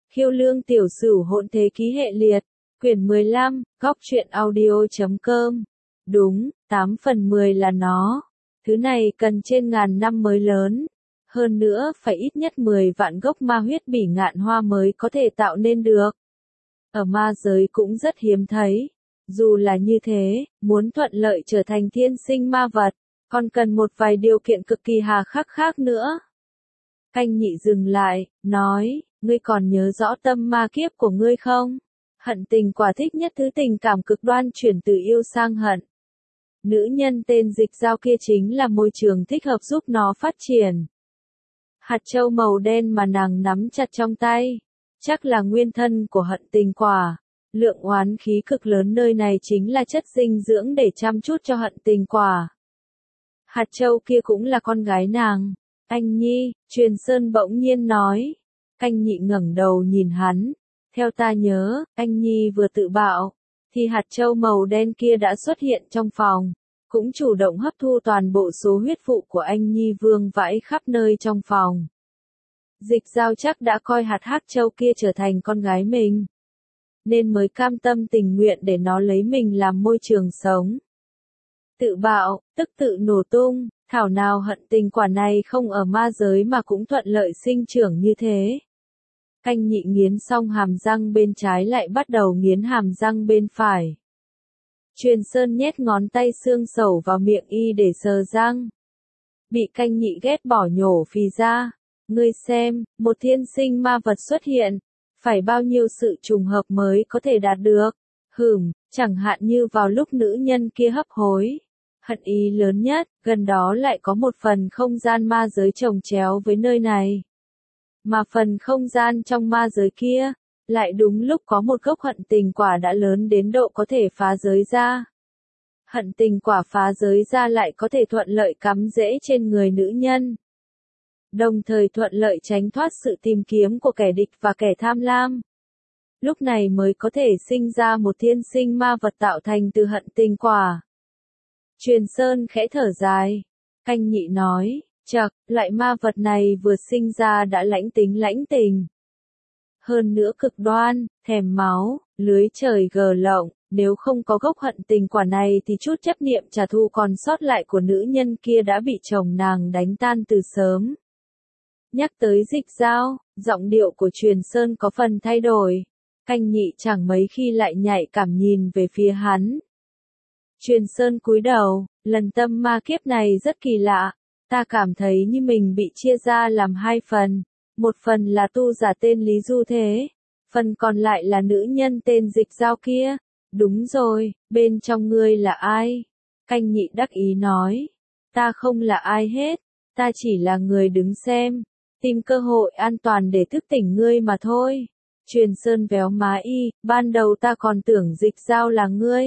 Khiêu Lương Tiểu Sửu Hỗn Thế Ký Hệ Liệt, quyển 15, góc truyện audio.com. Đúng, 8 phần 10 là nó. Thứ này cần trên ngàn năm mới lớn. Hơn nữa phải ít nhất 10 vạn gốc ma huyết bỉ ngạn hoa mới có thể tạo nên được. Ở ma giới cũng rất hiếm thấy. Dù là như thế, muốn thuận lợi trở thành thiên sinh ma vật, còn cần một vài điều kiện cực kỳ hà khắc khác nữa. Canh Nhị dừng lại, nói, ngươi còn nhớ rõ tâm ma kiếp của ngươi không? Hận tình quả thích nhất thứ tình cảm cực đoan chuyển từ yêu sang hận. Nữ nhân tên Dịch Giao kia chính là môi trường thích hợp giúp nó phát triển. Hạt châu màu đen mà nàng nắm chặt trong tay, chắc là nguyên thân của hận tình quả. Lượng oán khí cực lớn nơi này chính là chất dinh dưỡng để chăm chút cho hận tình quả. Hạt châu kia cũng là con gái nàng. Anh Nhi, Truyền Sơn bỗng nhiên nói. Canh Nhị ngẩng đầu nhìn hắn. Theo ta nhớ, anh Nhi vừa tự bạo, thì hạt châu màu đen kia đã xuất hiện trong phòng, cũng chủ động hấp thu toàn bộ số huyết vụ của anh Nhi vương vãi khắp nơi trong phòng. Dịch Giao chắc đã coi hạt hắc châu kia trở thành con gái mình, nên mới cam tâm tình nguyện để nó lấy mình làm môi trường sống. Tự bạo, tức tự nổ tung, thảo nào hận tình quả này không ở ma giới mà cũng thuận lợi sinh trưởng như thế. Canh Nhị nghiến xong hàm răng bên trái lại bắt đầu nghiến hàm răng bên phải. Truyền Sơn nhét ngón tay xương sầu vào miệng y để sờ răng. Bị Canh Nhị ghét bỏ nhổ phì ra. Ngươi xem, một thiên sinh ma vật xuất hiện, phải bao nhiêu sự trùng hợp mới có thể đạt được. Chẳng hạn như vào lúc nữ nhân kia hấp hối. Hận ý lớn nhất, gần đó lại có một phần không gian ma giới chồng chéo với nơi này. Mà phần không gian trong ma giới kia, lại đúng lúc có một gốc hận tình quả đã lớn đến độ có thể phá giới ra. Hận tình quả phá giới ra lại có thể thuận lợi cắm rễ trên người nữ nhân. Đồng thời thuận lợi tránh thoát sự tìm kiếm của kẻ địch và kẻ tham lam. Lúc này mới có thể sinh ra một thiên sinh ma vật tạo thành từ hận tình quả. Truyền Sơn khẽ thở dài. Canh Nhị nói, chậc, loại ma vật này vừa sinh ra đã lãnh tính lãnh tình. Hơn nữa cực đoan, thèm máu, lưới trời gờ lộng, nếu không có gốc hận tình quả này thì chút chấp niệm trả thù còn sót lại của nữ nhân kia đã bị chồng nàng đánh tan từ sớm. Nhắc tới Dịch Giao, giọng điệu của Truyền Sơn có phần thay đổi. Canh Nhị chẳng mấy khi lại nhạy cảm nhìn về phía hắn. Truyền Sơn cúi đầu, lần tâm ma kiếp này rất kỳ lạ. Ta cảm thấy như mình bị chia ra làm hai phần. Một phần là tu giả tên Lý Du Thế. Phần còn lại là nữ nhân tên Dịch Giao kia. Đúng rồi, bên trong ngươi là ai? Canh Nhị đắc ý nói. Ta không là ai hết. Ta chỉ là người đứng xem. Tìm cơ hội an toàn để thức tỉnh ngươi mà thôi. Truyền Sơn véo má y. Ban đầu ta còn tưởng Dịch Giao là ngươi.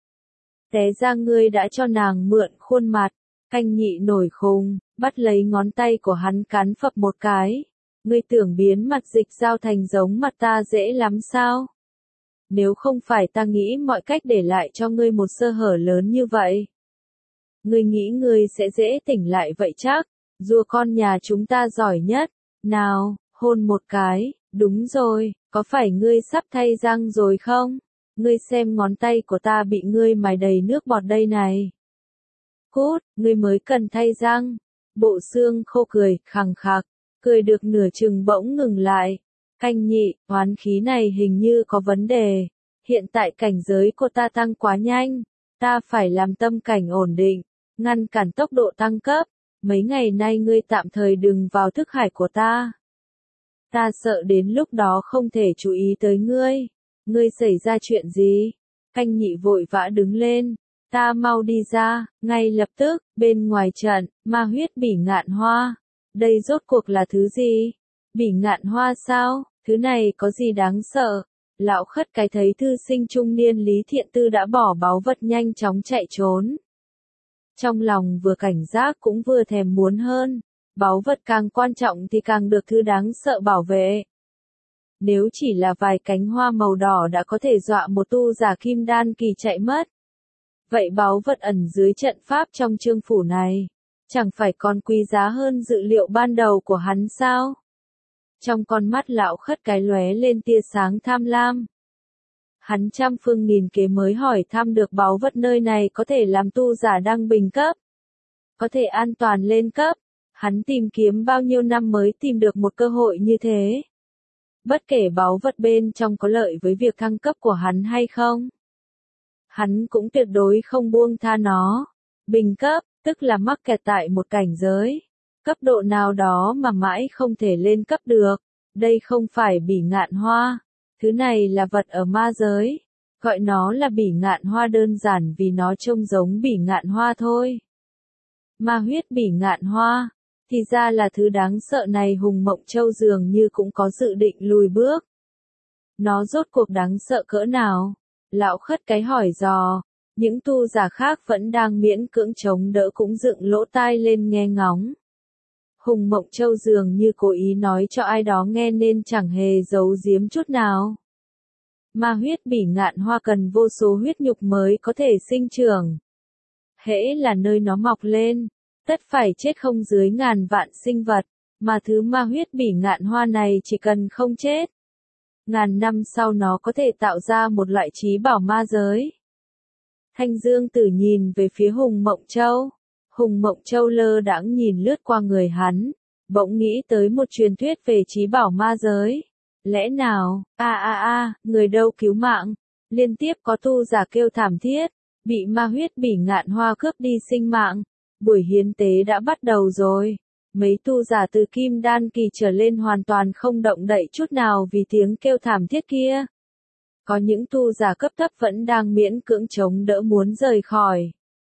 Té ra ngươi đã cho nàng mượn khuôn mặt. Canh Nhị nổi khùng, bắt lấy ngón tay của hắn cắn phập một cái. Ngươi tưởng biến mặt Dịch Giao thành giống mặt ta dễ lắm sao? Nếu không phải ta nghĩ mọi cách để lại cho ngươi một sơ hở lớn như vậy. Ngươi nghĩ ngươi sẽ dễ tỉnh lại vậy chắc? Rùa con nhà chúng ta giỏi nhất. Nào, hôn một cái. Đúng rồi, có phải ngươi sắp thay răng rồi không? Ngươi xem ngón tay của ta bị ngươi mài đầy nước bọt đây này. Cút, ngươi mới cần thay răng. Bộ xương khô cười, khằng khặc, cười được nửa chừng bỗng ngừng lại. Canh Nhị, oán khí này hình như có vấn đề. Hiện tại cảnh giới của ta tăng quá nhanh. Ta phải làm tâm cảnh ổn định, ngăn cản tốc độ tăng cấp. Mấy ngày nay ngươi tạm thời đừng vào thức hải của ta. Ta sợ đến lúc đó không thể chú ý tới ngươi. Ngươi xảy ra chuyện gì? Canh Nhị vội vã đứng lên. Ta mau đi ra, ngay lập tức, bên ngoài trận, ma huyết bỉ ngạn hoa. Đây rốt cuộc là thứ gì? Bỉ ngạn hoa sao? Thứ này có gì đáng sợ? Lão khất cái thấy thư sinh trung niên Lý Thiện Tư đã bỏ báu vật nhanh chóng chạy trốn. Trong lòng vừa cảnh giác cũng vừa thèm muốn hơn. Báu vật càng quan trọng thì càng được thứ đáng sợ bảo vệ. Nếu chỉ là vài cánh hoa màu đỏ đã có thể dọa một tu giả kim đan kỳ chạy mất. Vậy báu vật ẩn dưới trận pháp trong chương phủ này, chẳng phải còn quý giá hơn dự liệu ban đầu của hắn sao? Trong con mắt lão khất cái lóe lên tia sáng tham lam. Hắn trăm phương nghìn kế mới hỏi thăm được báu vật nơi này có thể làm tu giả đăng bình cấp, có thể an toàn lên cấp. Hắn tìm kiếm bao nhiêu năm mới tìm được một cơ hội như thế. Bất kể báu vật bên trong có lợi với việc thăng cấp của hắn hay không, hắn cũng tuyệt đối không buông tha nó. Bình cấp, tức là mắc kẹt tại một cảnh giới, cấp độ nào đó mà mãi không thể lên cấp được. Đây không phải bỉ ngạn hoa. Thứ này là vật ở ma giới. Gọi nó là bỉ ngạn hoa đơn giản vì nó trông giống bỉ ngạn hoa thôi. Ma huyết bỉ ngạn hoa. Thì ra là thứ đáng sợ này. Hùng Mộng Châu dường như cũng có dự định lùi bước. Nó rốt cuộc đáng sợ cỡ nào? Lão khất cái hỏi dò. Những tu giả khác vẫn đang miễn cưỡng chống đỡ cũng dựng lỗ tai lên nghe ngóng. Hùng Mộng Châu dường như cố ý nói cho ai đó nghe nên chẳng hề giấu giếm chút nào. Ma huyết bỉ ngạn hoa cần vô số huyết nhục mới có thể sinh trưởng. Hễ là nơi nó mọc lên, tất phải chết không dưới ngàn vạn sinh vật, mà thứ ma huyết bỉ ngạn hoa này chỉ cần không chết. Ngàn năm sau nó có thể tạo ra một loại trí bảo ma giới. Thanh Dương Tử nhìn về phía Hùng Mộng Châu. Hùng Mộng Châu lơ đãng nhìn lướt qua người hắn, bỗng nghĩ tới một truyền thuyết về trí bảo ma giới. Lẽ nào, người đâu cứu mạng? Liên tiếp có tu giả kêu thảm thiết, bị ma huyết bỉ ngạn hoa cướp đi sinh mạng. Buổi hiến tế đã bắt đầu rồi. Mấy tu giả từ kim đan kỳ trở lên hoàn toàn không động đậy chút nào vì tiếng kêu thảm thiết kia. Có những tu giả cấp thấp vẫn đang miễn cưỡng chống đỡ muốn rời khỏi.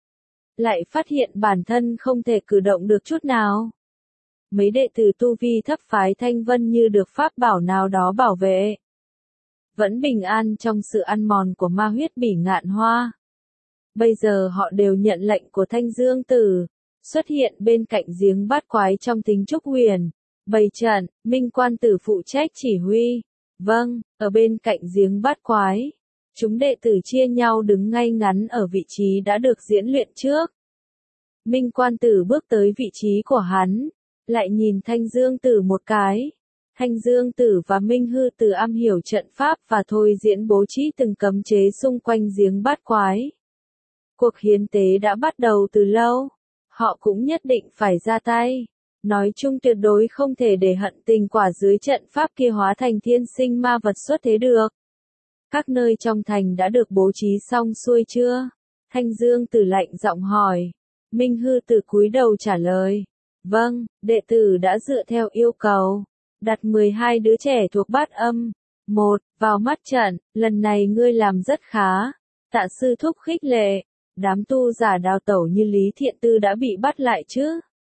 Lại phát hiện bản thân không thể cử động được chút nào. Mấy đệ tử tu vi thấp phái Thanh Vân như được pháp bảo nào đó bảo vệ. Vẫn bình an trong sự ăn mòn của ma huyết bỉ ngạn hoa. Bây giờ họ đều nhận lệnh của Thanh Dương Tử, xuất hiện bên cạnh giếng bát quái trong Tính Trúc Huyền. Bày trận, Minh Quan Tử phụ trách chỉ huy. Vâng, ở bên cạnh giếng bát quái. Chúng đệ tử chia nhau đứng ngay ngắn ở vị trí đã được diễn luyện trước. Minh Quan Tử bước tới vị trí của hắn, lại nhìn Thanh Dương Tử một cái. Thanh Dương Tử và Minh Hư Tử am hiểu trận pháp và thôi diễn bố trí từng cấm chế xung quanh giếng bát quái. Cuộc hiến tế đã bắt đầu từ lâu, họ cũng nhất định phải ra tay. Nói chung tuyệt đối không thể để hận tình quả dưới trận pháp kia hóa thành thiên sinh ma vật xuất thế được. Các nơi trong thành đã được bố trí xong xuôi chưa? Thanh Dương Tử lạnh giọng hỏi. Minh Hư Tử cúi đầu trả lời. Vâng, đệ tử đã dựa theo yêu cầu. Đặt 12 đứa trẻ thuộc bát âm. Vào mắt trận, lần này ngươi làm rất khá. Tạ sư thúc khích lệ. Đám tu giả đào tẩu như Lý Thiện Tư đã bị bắt lại chứ?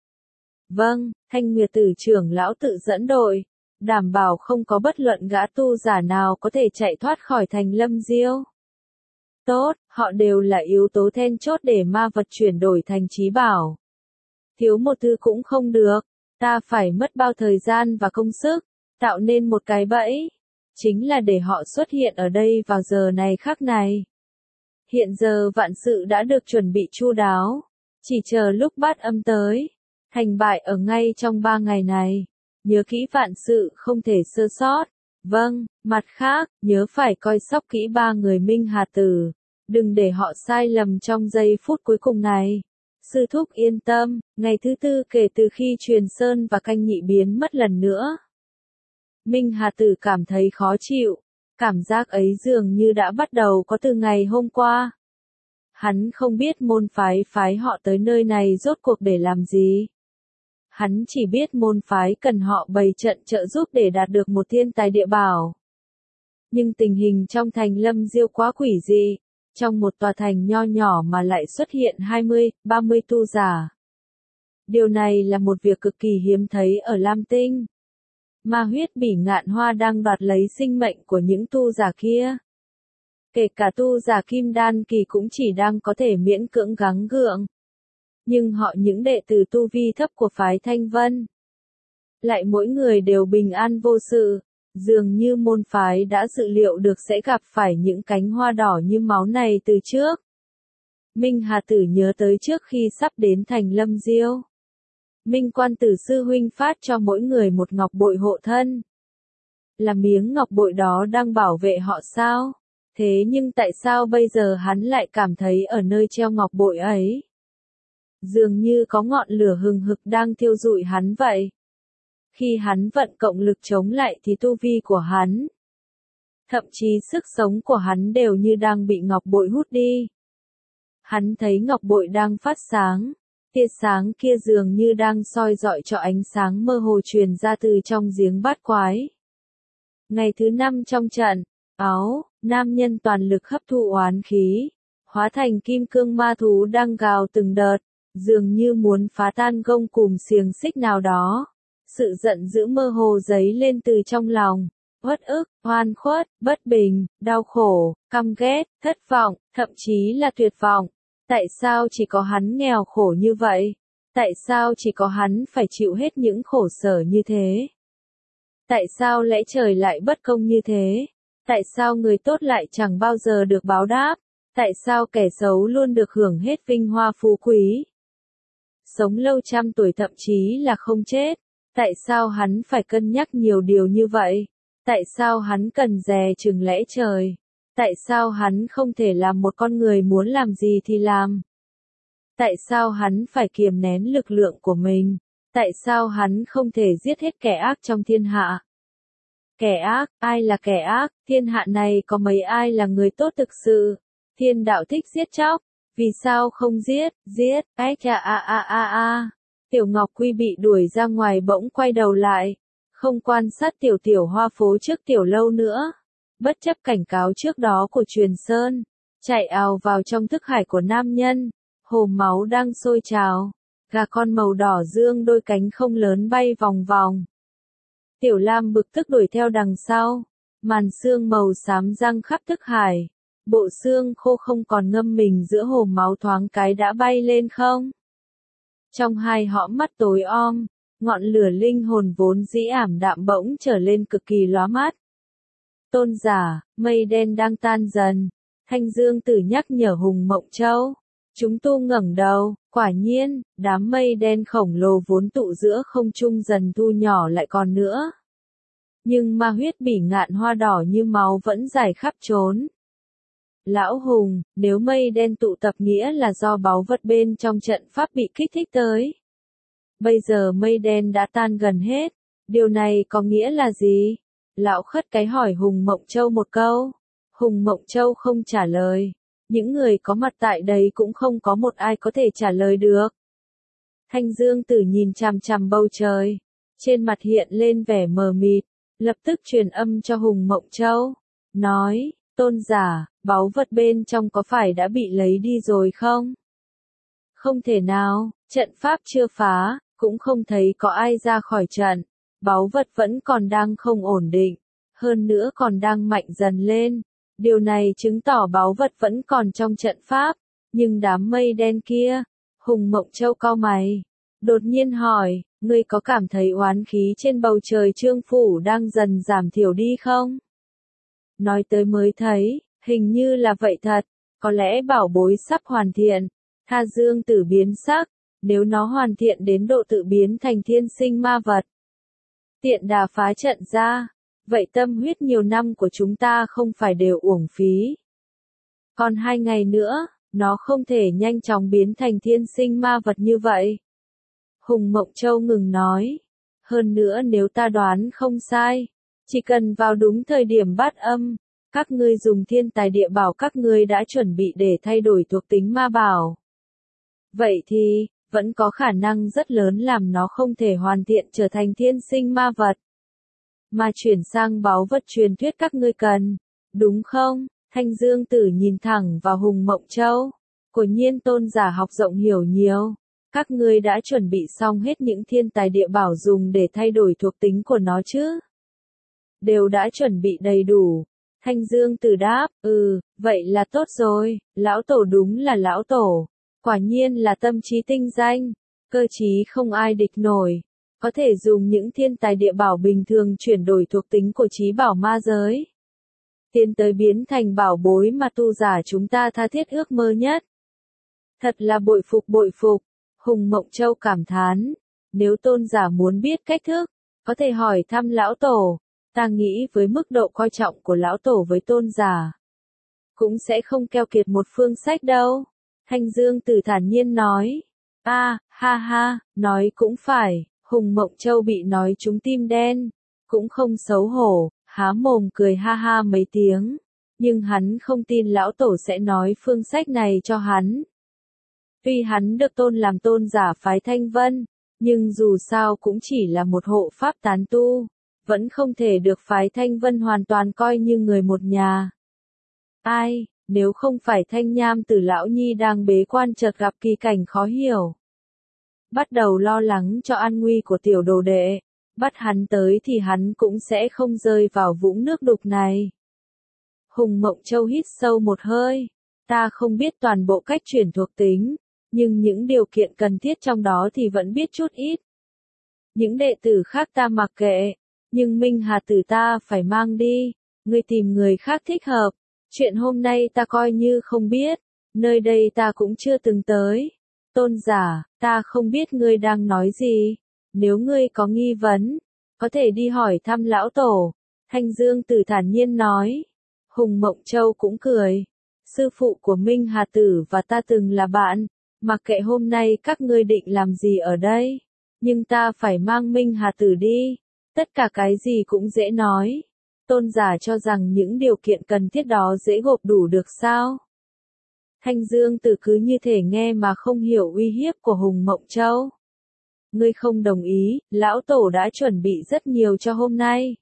Vâng, Thanh Nguyệt Tử trưởng lão tự dẫn đội, đảm bảo không có bất luận gã tu giả nào có thể chạy thoát khỏi thành Lâm Diêu. Tốt, họ đều là yếu tố then chốt để ma vật chuyển đổi thành trí bảo. Thiếu một thứ cũng không được, ta phải mất bao thời gian và công sức, tạo nên một cái bẫy. Chính là để họ xuất hiện ở đây vào giờ này khắc này. Hiện giờ vạn sự đã được chuẩn bị chu đáo, chỉ chờ lúc bát âm tới. Thành bại ở ngay trong 3 ngày này. Nhớ kỹ vạn sự không thể sơ sót. Vâng, mặt khác, nhớ phải coi sóc kỹ 3 người Minh Hà Tử. Đừng để họ sai lầm trong giây phút cuối cùng này. Sư thúc yên tâm, ngày thứ 4 kể từ khi Truyền Sơn và Canh Nhị biến mất lần nữa. Minh Hà Tử cảm thấy khó chịu. Cảm giác ấy dường như đã bắt đầu có từ ngày hôm qua. Hắn không biết môn phái họ tới nơi này rốt cuộc để làm gì. Hắn chỉ biết môn phái cần họ bày trận trợ giúp để đạt được một thiên tài địa bảo. Nhưng tình hình trong thành Lâm Diêu quá quỷ dị. Trong một tòa thành nho nhỏ mà lại xuất hiện 20, 30 tu giả. Điều này là một việc cực kỳ hiếm thấy ở Lam Tinh. Ma huyết bỉ ngạn hoa đang đoạt lấy sinh mệnh của những tu giả kia. Kể cả tu giả kim đan kỳ cũng chỉ đang có thể miễn cưỡng gắng gượng. Nhưng họ những đệ tử tu vi thấp của phái Thanh Vân. Lại mỗi người đều bình an vô sự, dường như môn phái đã dự liệu được sẽ gặp phải những cánh hoa đỏ như máu này từ trước. Minh Hà Tử nhớ tới trước khi sắp đến thành Lâm Diêu. Minh Quan Tử sư huynh phát cho mỗi người một ngọc bội hộ thân. là miếng ngọc bội đó đang bảo vệ họ sao? Thế nhưng tại sao bây giờ hắn lại cảm thấy ở nơi treo ngọc bội ấy? Dường như có ngọn lửa hừng hực đang thiêu rụi hắn vậy. Khi hắn vận cộng lực chống lại thì tu vi của hắn, thậm chí sức sống của hắn đều như đang bị ngọc bội hút đi. Hắn thấy ngọc bội đang phát sáng, tia sáng kia dường như đang soi rọi cho ánh sáng mơ hồ truyền ra từ trong giếng bát quái. Ngày thứ 5 trong trận, nam nhân toàn lực hấp thụ oán khí, hóa thành kim cương ma thú đang gào từng đợt, dường như muốn phá tan gông cùm xiềng xích nào đó. Sự giận dữ mơ hồ dấy lên từ trong lòng, uất ức, oan khuất, bất bình, đau khổ, căm ghét, thất vọng, thậm chí là tuyệt vọng. Tại sao chỉ có hắn nghèo khổ như vậy? Tại sao chỉ có hắn phải chịu hết những khổ sở như thế? Tại sao lẽ trời lại bất công như thế? Tại sao người tốt lại chẳng bao giờ được báo đáp? Tại sao kẻ xấu luôn được hưởng hết vinh hoa phú quý? Sống lâu trăm tuổi thậm chí là không chết. Tại sao hắn phải cân nhắc nhiều điều như vậy? Tại sao hắn cần dè chừng lẽ trời? Tại sao hắn không thể làm một con người muốn làm gì thì làm? Tại sao hắn phải kiềm nén lực lượng của mình? Tại sao hắn không thể giết hết kẻ ác trong thiên hạ? Kẻ ác, ai là kẻ ác? Thiên hạ này có mấy ai là người tốt thực sự? Thiên đạo thích giết chóc, vì sao không giết? Tiểu Ngọc Quy bị đuổi ra ngoài bỗng quay đầu lại, không quan sát tiểu hoa phố trước tiểu lâu nữa. Bất chấp cảnh cáo trước đó của Truyền Sơn, chạy ào vào trong thức hải của nam nhân. Hồ máu đang sôi trào, gà con màu đỏ dương đôi cánh không lớn bay vòng vòng. Tiểu Lam bực tức đuổi theo đằng sau, màn sương màu xám răng khắp thức hải. Bộ xương khô không còn ngâm mình giữa hồ máu thoáng cái đã bay lên không. Trong hai hõm mắt tối om, ngọn lửa linh hồn vốn dĩ ảm đạm bỗng trở lên cực kỳ lóa mắt. Tôn giả, mây đen đang tan dần. Thanh Dương Tử nhắc nhở Hùng Mộng Châu. Chúng tu ngẩng đầu, quả nhiên, đám mây đen khổng lồ vốn tụ giữa không trung dần thu nhỏ lại còn nữa. Nhưng ma huyết bỉ ngạn hoa đỏ như máu vẫn rải khắp trốn. Lão Hùng, nếu mây đen tụ tập nghĩa là do báu vật bên trong trận pháp bị kích thích tới. Bây giờ mây đen đã tan gần hết, điều này có nghĩa là gì? Lão khất cái hỏi Hùng Mộng Châu một câu. Hùng Mộng Châu không trả lời. Những người có mặt tại đây cũng không có một ai có thể trả lời được. Thanh Dương Tử nhìn chằm chằm bầu trời, trên mặt hiện lên vẻ mờ mịt, lập tức truyền âm cho Hùng Mộng Châu, nói, tôn giả, báu vật bên trong có phải đã bị lấy đi rồi không? Không thể nào, trận pháp chưa phá, cũng không thấy có ai ra khỏi trận, báu vật vẫn còn đang không ổn định, hơn nữa còn đang mạnh dần lên. Điều này chứng tỏ báu vật vẫn còn trong trận pháp, nhưng đám mây đen kia, Hùng Mộng Châu cau mày, đột nhiên hỏi, ngươi có cảm thấy oán khí trên bầu trời Trương Phủ đang dần giảm thiểu đi không? Nói tới mới thấy, hình như là vậy thật, có lẽ bảo bối sắp hoàn thiện. Thanh Dương Tử biến sắc, nếu nó hoàn thiện đến độ tự biến thành thiên sinh ma vật. Tiện đà phá trận ra. Vậy tâm huyết nhiều năm của chúng ta không phải đều uổng phí. Còn 2 ngày nữa, nó không thể nhanh chóng biến thành thiên sinh ma vật như vậy. Hùng Mộng Châu ngừng nói. Hơn nữa nếu ta đoán không sai, chỉ cần vào đúng thời điểm bát âm, các ngươi dùng thiên tài địa bảo các ngươi đã chuẩn bị để thay đổi thuộc tính ma bảo. Vậy thì, vẫn có khả năng rất lớn làm nó không thể hoàn thiện trở thành thiên sinh ma vật. Mà chuyển sang báu vật truyền thuyết các ngươi cần, đúng không? Thanh Dương Tử nhìn thẳng vào Hùng Mộng Châu. Quả nhiên tôn giả học rộng hiểu nhiều. Các ngươi đã chuẩn bị xong hết những thiên tài địa bảo dùng để thay đổi thuộc tính của nó chứ? Đều đã chuẩn bị đầy đủ. Thanh Dương Tử đáp, vậy là tốt rồi, lão tổ đúng là lão tổ. Quả nhiên là tâm trí tinh danh, cơ trí không ai địch nổi. Có thể dùng những thiên tài địa bảo bình thường chuyển đổi thuộc tính của trí bảo ma giới. Tiến tới biến thành bảo bối mà tu giả chúng ta tha thiết ước mơ nhất. Thật là bội phục. Hùng Mộng Châu cảm thán. Nếu tôn giả muốn biết cách thức, có thể hỏi thăm lão tổ. Ta nghĩ với mức độ coi trọng của lão tổ với tôn giả, cũng sẽ không keo kiệt một phương sách đâu. Thanh Dương Tử thản nhiên nói. Ha ha, nói cũng phải, Hùng Mộng Châu bị nói trúng tim đen, cũng không xấu hổ, há mồm cười ha ha mấy tiếng. Nhưng hắn không tin lão tổ sẽ nói phương sách này cho hắn. Tuy hắn được tôn làm tôn giả phái Thanh Vân, nhưng dù sao cũng chỉ là một hộ pháp tán tu, vẫn không thể được phái Thanh Vân hoàn toàn coi như người một nhà. Ai, nếu không phải Thanh Nham Tử lão nhi đang bế quan chợt gặp kỳ cảnh khó hiểu, bắt đầu lo lắng cho an nguy của tiểu đồ đệ, bắt hắn tới thì hắn cũng sẽ không rơi vào vũng nước đục này. Hùng Mộng Châu hít sâu một hơi, ta không biết toàn bộ cách chuyển thuộc tính, nhưng những điều kiện cần thiết trong đó thì vẫn biết chút ít. Những đệ tử khác ta mặc kệ, nhưng Minh Hà Tử ta phải mang đi, ngươi tìm người khác thích hợp. Chuyện hôm nay ta coi như không biết, nơi đây ta cũng chưa từng tới. Tôn giả, ta không biết ngươi đang nói gì, nếu ngươi có nghi vấn, có thể đi hỏi thăm lão tổ. Thanh Dương Tử thản nhiên nói. Hùng Mộng Châu cũng cười. Sư phụ của Minh Hà Tử và ta từng là bạn, mặc kệ hôm nay các ngươi định làm gì ở đây, nhưng ta phải mang Minh Hà Tử đi, tất cả cái gì cũng dễ nói. Tôn giả cho rằng những điều kiện cần thiết đó dễ gộp đủ được sao? Thanh Dương Tử cứ như thể nghe mà không hiểu uy hiếp của Hùng Mộng Châu. Ngươi không đồng ý, lão tổ đã chuẩn bị rất nhiều cho hôm nay.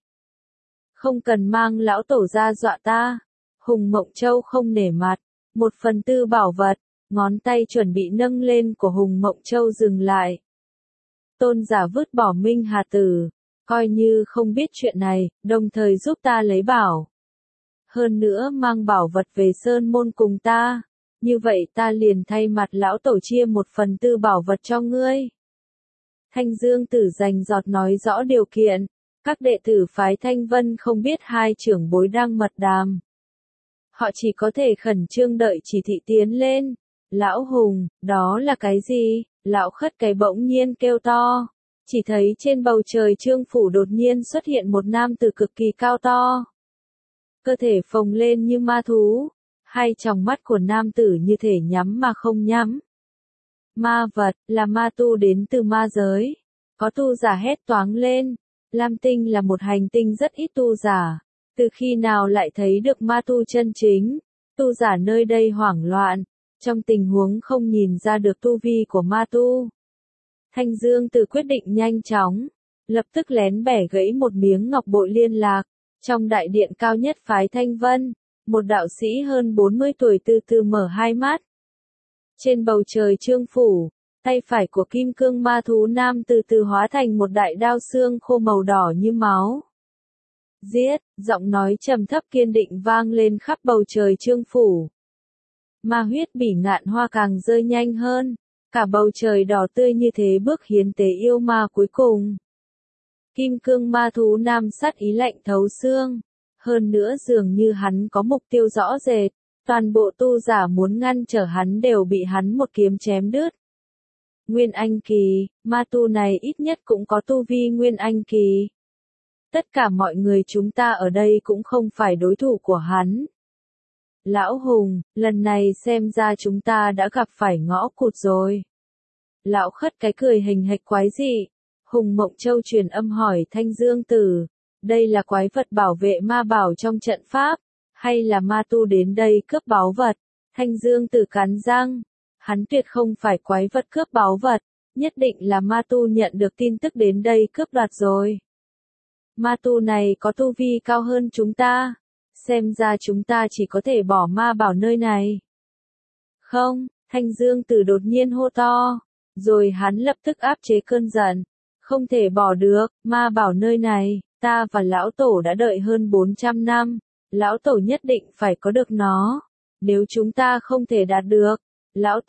Không cần mang lão tổ ra dọa ta. Hùng Mộng Châu không nể mặt, 1/4 bảo vật, ngón tay chuẩn bị nâng lên của Hùng Mộng Châu dừng lại. Tôn giả vứt bỏ Minh Hà Tử, coi như không biết chuyện này, đồng thời giúp ta lấy bảo. Hơn nữa mang bảo vật về Sơn Môn cùng ta, như vậy ta liền thay mặt lão tổ chia 1/4 bảo vật cho ngươi. Thanh Dương Tử rành rọt nói rõ điều kiện, các đệ tử phái Thanh Vân không biết hai trưởng bối đang mật đàm. Họ chỉ có thể khẩn trương đợi chỉ thị tiến lên. Lão Hùng, đó là cái gì? Lão Khất Cái bỗng nhiên kêu to. Chỉ thấy trên bầu trời Trương Phủ đột nhiên xuất hiện một nam tử cực kỳ cao to. Cơ thể phồng lên như ma thú. Hai tròng mắt của nam tử như thể nhắm mà không nhắm. Ma vật, là ma tu đến từ ma giới. Có tu giả hét toáng lên. Lam Tinh là một hành tinh rất ít tu giả. Từ khi nào lại thấy được ma tu chân chính? Tu giả nơi đây hoảng loạn. Trong tình huống không nhìn ra được tu vi của ma tu. Thanh Dương Tử quyết định nhanh chóng. Lập tức lén bẻ gãy một miếng ngọc bội liên lạc. Trong đại điện cao nhất phái Thanh Vân, một đạo sĩ hơn 40 tuổi từ từ mở hai mắt. Trên bầu trời Trương Phủ, tay phải của kim cương ma thú nam từ từ hóa thành một đại đao xương khô màu đỏ như máu. Giết, giọng nói trầm thấp kiên định vang lên khắp bầu trời Trương Phủ. Ma huyết bỉ ngạn hoa càng rơi nhanh hơn, cả bầu trời đỏ tươi như thế bước hiến tế yêu ma cuối cùng. Kim cương ma thú nam sát ý lạnh thấu xương, hơn nữa dường như hắn có mục tiêu rõ rệt, toàn bộ tu giả muốn ngăn trở hắn đều bị hắn một kiếm chém đứt. Nguyên Anh Kỳ, ma tu này ít nhất cũng có tu vi Nguyên Anh Kỳ. Tất cả mọi người chúng ta ở đây cũng không phải đối thủ của hắn. Lão Hùng, lần này xem ra chúng ta đã gặp phải ngõ cụt rồi. Lão Khất Cái cười hình hạch quái dị. Hùng Mộng Châu truyền âm hỏi Thanh Dương Tử, đây là quái vật bảo vệ ma bảo trong trận pháp, hay là ma tu đến đây cướp báu vật? Thanh Dương Tử cắn răng, hắn tuyệt không phải quái vật cướp báu vật, nhất định là ma tu nhận được tin tức đến đây cướp đoạt rồi. Ma tu này có tu vi cao hơn chúng ta, xem ra chúng ta chỉ có thể bỏ ma bảo nơi này. Không, Thanh Dương Tử đột nhiên hô to, rồi hắn lập tức áp chế cơn giận. Không thể bỏ được, ma bảo nơi này, ta và lão tổ đã đợi hơn 400 năm, lão tổ nhất định phải có được nó. Nếu chúng ta không thể đạt được, lão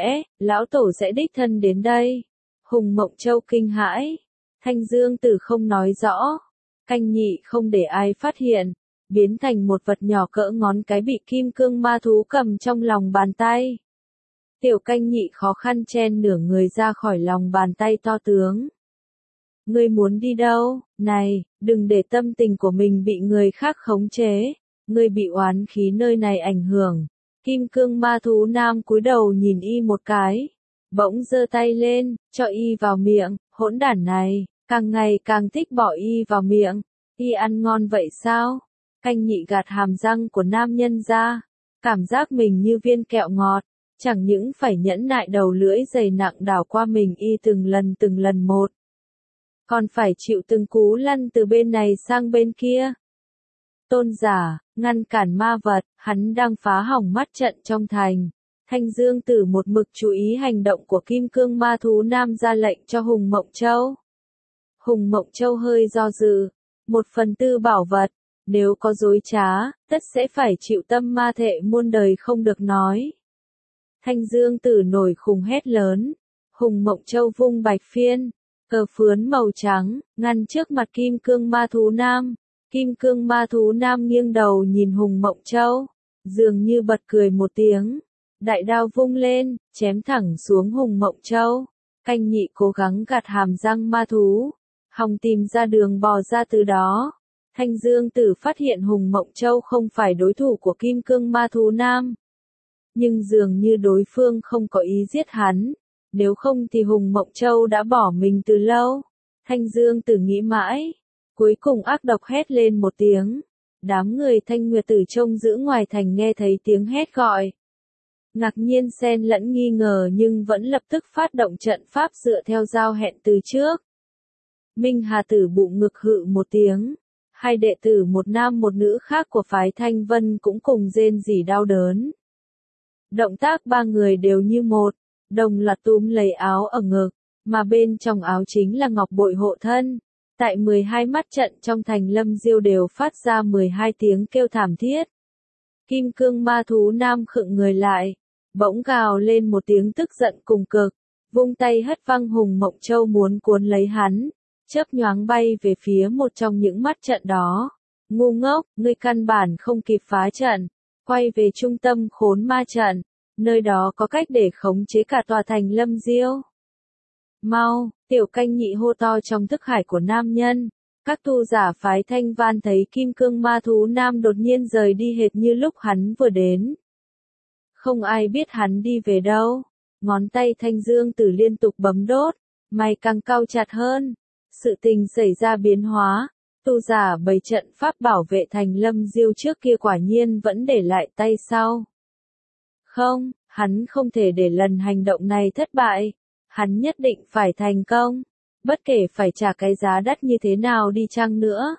tổ sẽ đích thân đến đây. Hùng Mộng Châu kinh hãi, Thanh Dương Tử không nói rõ, Canh Nhị không để ai phát hiện, biến thành một vật nhỏ cỡ ngón cái bị kim cương ma thú cầm trong lòng bàn tay. Tiểu Canh Nhị khó khăn chen nửa người ra khỏi lòng bàn tay to tướng. Ngươi muốn đi đâu? Này, đừng để tâm tình của mình bị người khác khống chế. Ngươi bị oán khí nơi này ảnh hưởng. Kim cương ma thú nam cúi đầu nhìn y một cái. Bỗng giơ tay lên, cho y vào miệng. Hỗn đản này, càng ngày càng thích bỏ y vào miệng. Y ăn ngon vậy sao? Canh nhị gạt hàm răng của nam nhân ra. Cảm giác mình như viên kẹo ngọt. Chẳng những phải nhẫn nại đầu lưỡi dày nặng đảo qua mình y từng lần một. Còn phải chịu từng cú lăn từ bên này sang bên kia. Tôn giả, ngăn cản ma vật, hắn đang phá hỏng mắt trận trong thành. Thanh Dương Tử một mực chú ý hành động của kim cương ma thú nam ra lệnh cho Hùng Mộng Châu. Hùng Mộng Châu hơi do dự. 1/4 bảo vật, nếu có dối trá, tất sẽ phải chịu tâm ma thệ muôn đời không được nói. Thanh Dương Tử nổi khùng hét lớn. Hùng Mộng Châu vung bạch phiên. Cờ phướn màu trắng, ngăn trước mặt kim cương ma thú nam. Kim cương ma thú nam nghiêng đầu nhìn Hùng Mộng Châu. Dường như bật cười một tiếng. Đại đao vung lên, chém thẳng xuống Hùng Mộng Châu. Canh nhị cố gắng gạt hàm răng ma thú. Hòng tìm ra đường bò ra từ đó. Thanh Dương Tử phát hiện Hùng Mộng Châu không phải đối thủ của kim cương ma thú nam. Nhưng dường như đối phương không có ý giết hắn. Nếu không thì Hùng Mộng Châu đã bỏ mình từ lâu. Thanh Dương Tử nghĩ mãi. Cuối cùng ác độc hét lên một tiếng. Đám người Thanh Nguyệt Tử trông giữ ngoài thành nghe thấy tiếng hét gọi. Ngạc nhiên xen lẫn nghi ngờ nhưng vẫn lập tức phát động trận pháp dựa theo giao hẹn từ trước. Minh Hà Tử bụng ngực hự một tiếng. Hai đệ tử một nam một nữ khác của phái Thanh Vân cũng cùng rên rỉ đau đớn. Động tác ba người đều như một. Đồng loạt túm lấy áo ở ngực, mà bên trong áo chính là ngọc bội hộ thân. Tại 12 mắt trận trong thành Lâm Diêu đều phát ra 12 tiếng kêu thảm thiết. Kim cương ma thú nam khựng người lại, bỗng gào lên một tiếng tức giận cùng cực, vung tay hất văng Hùng Mộng Châu muốn cuốn lấy hắn, chớp nhoáng bay về phía một trong những mắt trận đó. Ngu ngốc, ngươi căn bản không kịp phá trận, quay về trung tâm khốn ma trận. Nơi đó có cách để khống chế cả tòa thành Lâm Diêu. Mau, tiểu canh nhị hô to trong thức hải của nam nhân. Các tu giả phái Thanh Van thấy kim cương ma thú nam đột nhiên rời đi hệt như lúc hắn vừa đến. Không ai biết hắn đi về đâu. Ngón tay Thanh Dương Tử liên tục bấm đốt, mày càng cau chặt hơn. Sự tình xảy ra biến hóa. Tu giả bày trận pháp bảo vệ thành Lâm Diêu trước kia quả nhiên vẫn để lại tay sau. Không, hắn không thể để lần hành động này thất bại. Hắn nhất định phải thành công. Bất kể phải trả cái giá đắt như thế nào đi chăng nữa.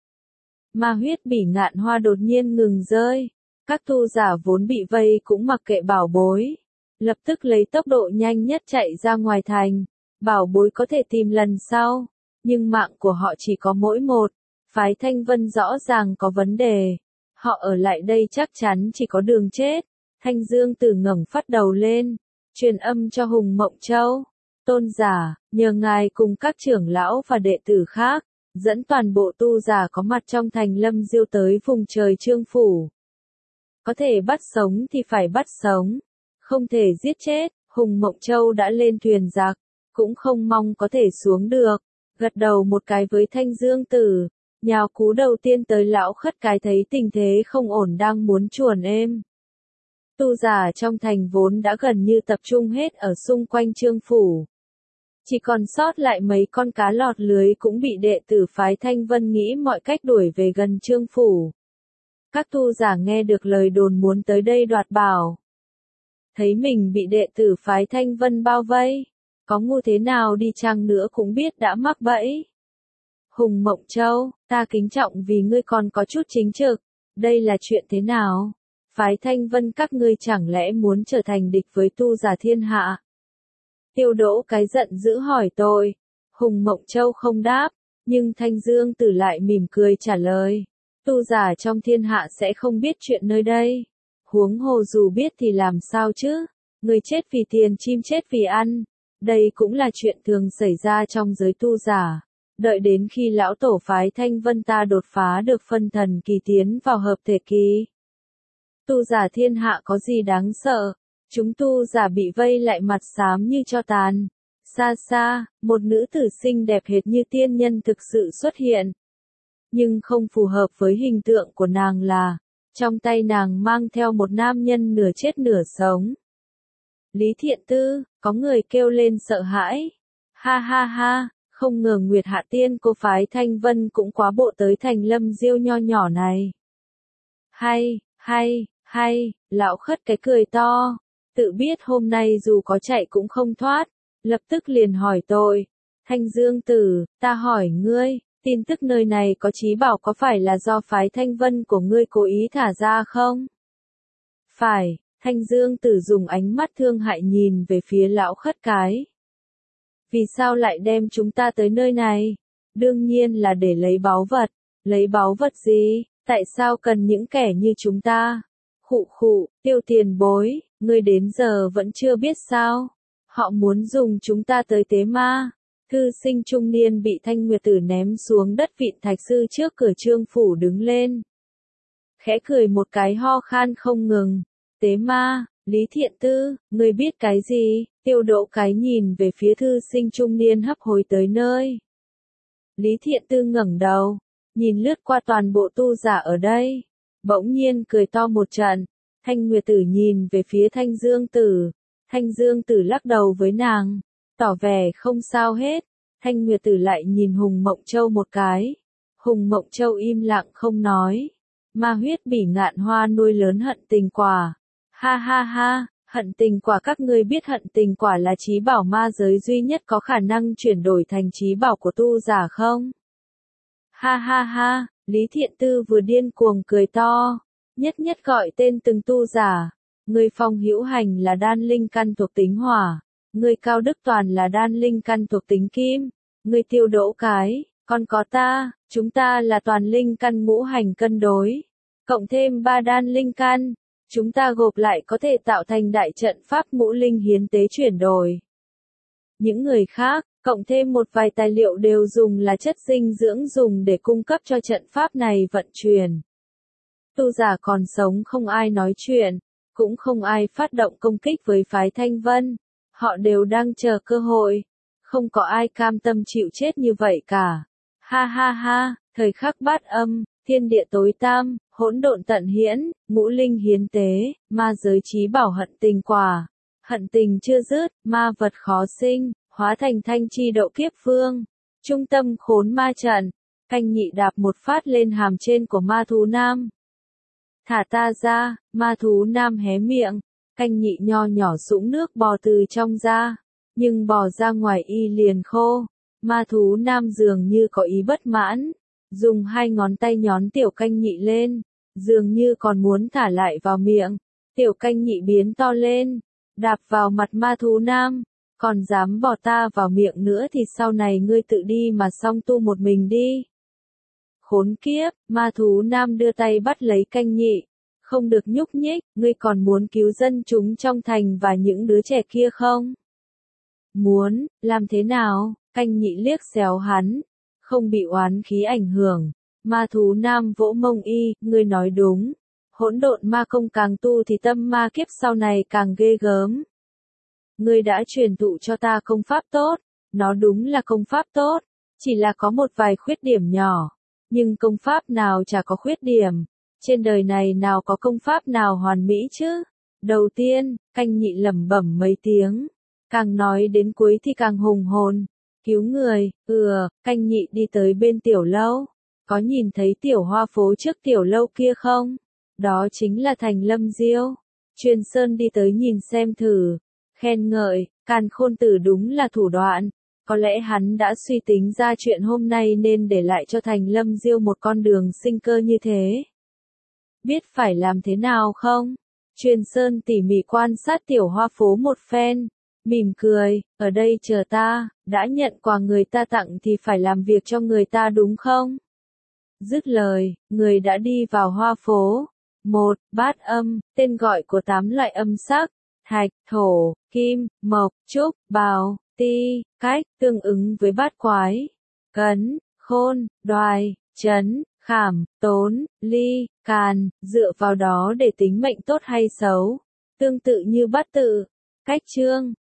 Ma huyết bỉ ngạn hoa đột nhiên ngừng rơi. Các tu giả vốn bị vây cũng mặc kệ bảo bối. Lập tức lấy tốc độ nhanh nhất chạy ra ngoài thành. Bảo bối có thể tìm lần sau. Nhưng mạng của họ chỉ có mỗi một. Phái Thanh Vân rõ ràng có vấn đề. Họ ở lại đây chắc chắn chỉ có đường chết. Thanh Dương Tử ngẩng phát đầu lên. Truyền âm cho Hùng Mộng Châu. Tôn giả, nhờ ngài cùng các trưởng lão và đệ tử khác, dẫn toàn bộ tu giả có mặt trong thành Lâm Diêu tới vùng trời Trương Phủ. Có thể bắt sống thì phải bắt sống, không thể giết chết. Hùng Mộng Châu đã lên thuyền giặc, cũng không mong có thể xuống được, gật đầu một cái với Thanh Dương Tử, nhào cú đầu tiên tới lão khất cái thấy tình thế không ổn đang muốn chuồn êm. Tu giả trong thành vốn đã gần như tập trung hết ở xung quanh Trương Phủ. Chỉ còn sót lại mấy con cá lọt lưới cũng bị đệ tử phái Thanh Vân nghĩ mọi cách đuổi về gần Trương Phủ. Các tu giả nghe được lời đồn muốn tới đây đoạt bảo. Thấy mình bị đệ tử phái Thanh Vân bao vây, có ngu thế nào đi chăng nữa cũng biết đã mắc bẫy. Hùng Mộng Châu, ta kính trọng vì ngươi còn có chút chính trực, đây là chuyện thế nào? Phái Thanh Vân các ngươi chẳng lẽ muốn trở thành địch với tu giả thiên hạ? Tiêu Đỗ cái giận dữ hỏi tôi. Hùng Mộng Châu không đáp, nhưng Thanh Dương Tử lại mỉm cười trả lời. Tu giả trong thiên hạ sẽ không biết chuyện nơi đây. Huống hồ dù biết thì làm sao chứ? Người chết vì tiền chim chết vì ăn. Đây cũng là chuyện thường xảy ra trong giới tu giả. Đợi đến khi lão tổ phái Thanh Vân ta đột phá được phân thần kỳ tiến vào hợp thể kỳ. Tu giả thiên hạ có gì đáng sợ? Chúng tu giả bị vây lại mặt xám như tro tàn. Xa xa, một nữ tử xinh đẹp hệt như tiên nhân thực sự xuất hiện. Nhưng không phù hợp với hình tượng của nàng là, trong tay nàng mang theo một nam nhân nửa chết nửa sống. Lý Thiện Tư, có người kêu lên sợ hãi. Ha ha ha, không ngờ Nguyệt Hạ Tiên cô phái Thanh Vân cũng quá bộ tới Thành Lâm Diêu nho nhỏ này. Hay, lão khất cái cười to, tự biết hôm nay dù có chạy cũng không thoát, lập tức liền hỏi tội. Thanh Dương Tử, ta hỏi ngươi, tin tức nơi này có chí bảo có phải là do phái Thanh Vân của ngươi cố ý thả ra không? Phải, Thanh Dương Tử dùng ánh mắt thương hại nhìn về phía lão khất cái. Vì sao lại đem chúng ta tới nơi này? Đương nhiên là để lấy báu vật. Lấy báu vật gì? Tại sao cần những kẻ như chúng ta? Khụ, Tiêu tiền bối, ngươi đến giờ vẫn chưa biết sao? Họ muốn dùng chúng ta tới tế ma. Thư sinh trung niên bị Thanh Nguyệt Tử ném xuống đất vịn thạch sư trước cửa Trương phủ đứng lên. Khẽ cười một cái ho khan không ngừng. Tế ma, Lý Thiện Tư, ngươi biết cái gì? Tiêu Đỗ cái nhìn về phía thư sinh trung niên hấp hối tới nơi. Lý Thiện Tư ngẩng đầu, nhìn lướt qua toàn bộ tu giả ở đây, bỗng nhiên cười to một trận. Thanh Nguyệt Tử nhìn về phía Thanh Dương Tử. Thanh Dương Tử lắc đầu với nàng, tỏ vẻ không sao hết. Thanh Nguyệt Tử lại nhìn Hùng Mộng Châu một cái. Hùng Mộng Châu im lặng không nói. Ma huyết bỉ ngạn hoa nuôi lớn hận tình quả. Ha ha ha, hận tình quả, các ngươi biết hận tình quả là chí bảo ma giới duy nhất có khả năng chuyển đổi thành chí bảo của tu giả không? Ha ha ha, Lý Thiện Tư vừa điên cuồng cười to, nhất gọi tên từng tu giả. Người Phong Hữu Hành là đan linh căn thuộc tính hỏa, người Cao Đức Toàn là đan linh căn thuộc tính kim, người Tiêu Đỗ cái, còn có ta, chúng ta là toàn linh căn ngũ hành cân đối, cộng thêm 3 đan linh căn. Chúng ta gộp lại có thể tạo thành đại trận pháp ngũ linh hiến tế chuyển đổi. Những người khác, cộng thêm một vài tài liệu đều dùng là chất dinh dưỡng dùng để cung cấp cho trận pháp này vận chuyển. Tu giả còn sống không ai nói chuyện, cũng không ai phát động công kích với phái Thanh Vân. Họ đều đang chờ cơ hội. Không có ai cam tâm chịu chết như vậy cả. Ha ha ha, thời khắc bát âm, thiên địa tối tam, hỗn độn tận hiển, ngũ linh hiến tế, ma giới chí bảo hận tình quả. Hận tình chưa dứt, ma vật khó sinh, hóa thành thanh chi độ kiếp phương. Trung tâm khốn ma trận, Canh Nhị đạp một phát lên hàm trên của ma thú nam. Thả ta ra, ma thú nam hé miệng, Canh Nhị nho nhỏ sũng nước bò từ trong ra, nhưng bò ra ngoài y liền khô. Ma thú nam dường như có ý bất mãn, dùng 2 ngón tay nhón tiểu Canh Nhị lên, dường như còn muốn thả lại vào miệng. Tiểu Canh Nhị biến to lên, đạp vào mặt ma thú nam, còn dám bỏ ta vào miệng nữa thì sau này ngươi tự đi mà song tu một mình đi. Khốn kiếp, ma thú nam đưa tay bắt lấy Canh Nhị, không được nhúc nhích, ngươi còn muốn cứu dân chúng trong thành và những đứa trẻ kia không? Muốn, làm thế nào? Canh Nhị liếc xéo hắn, không bị oán khí ảnh hưởng. Ma thú nam vỗ mông y, ngươi nói đúng. Hỗn độn ma công càng tu thì tâm ma kiếp sau này càng ghê gớm. Ngươi đã truyền thụ cho ta công pháp tốt, nó đúng là công pháp tốt, chỉ là có một vài khuyết điểm nhỏ. Nhưng công pháp nào chả có khuyết điểm, trên đời này nào có công pháp nào hoàn mỹ chứ? Đầu tiên, Canh Nhị lẩm bẩm mấy tiếng, càng nói đến cuối thì càng hùng hồn. Cứu người, Canh Nhị đi tới bên tiểu lâu, có nhìn thấy tiểu hoa phố trước tiểu lâu kia không? Đó chính là Thành Lâm Diêu. Truyền Sơn đi tới nhìn xem thử, khen ngợi, Càn Khôn Tử đúng là thủ đoạn. Có lẽ hắn đã suy tính ra chuyện hôm nay nên để lại cho Thành Lâm Diêu một con đường sinh cơ như thế. Biết phải làm thế nào không? Truyền Sơn tỉ mỉ quan sát tiểu hoa phố một phen, mỉm cười, ở đây chờ ta, đã nhận quà người ta tặng thì phải làm việc cho người ta đúng không? Dứt lời, người đã đi vào hoa phố. 1. Bát âm, tên gọi của 8 loại âm sắc, thạch, thổ, kim, mộc, trúc, bào, ti, cách, tương ứng với bát quái. Cấn, khôn, đoài, trấn, khảm, tốn, ly, càn, dựa vào đó để tính mệnh tốt hay xấu. Tương tự như bát tự, cách chương,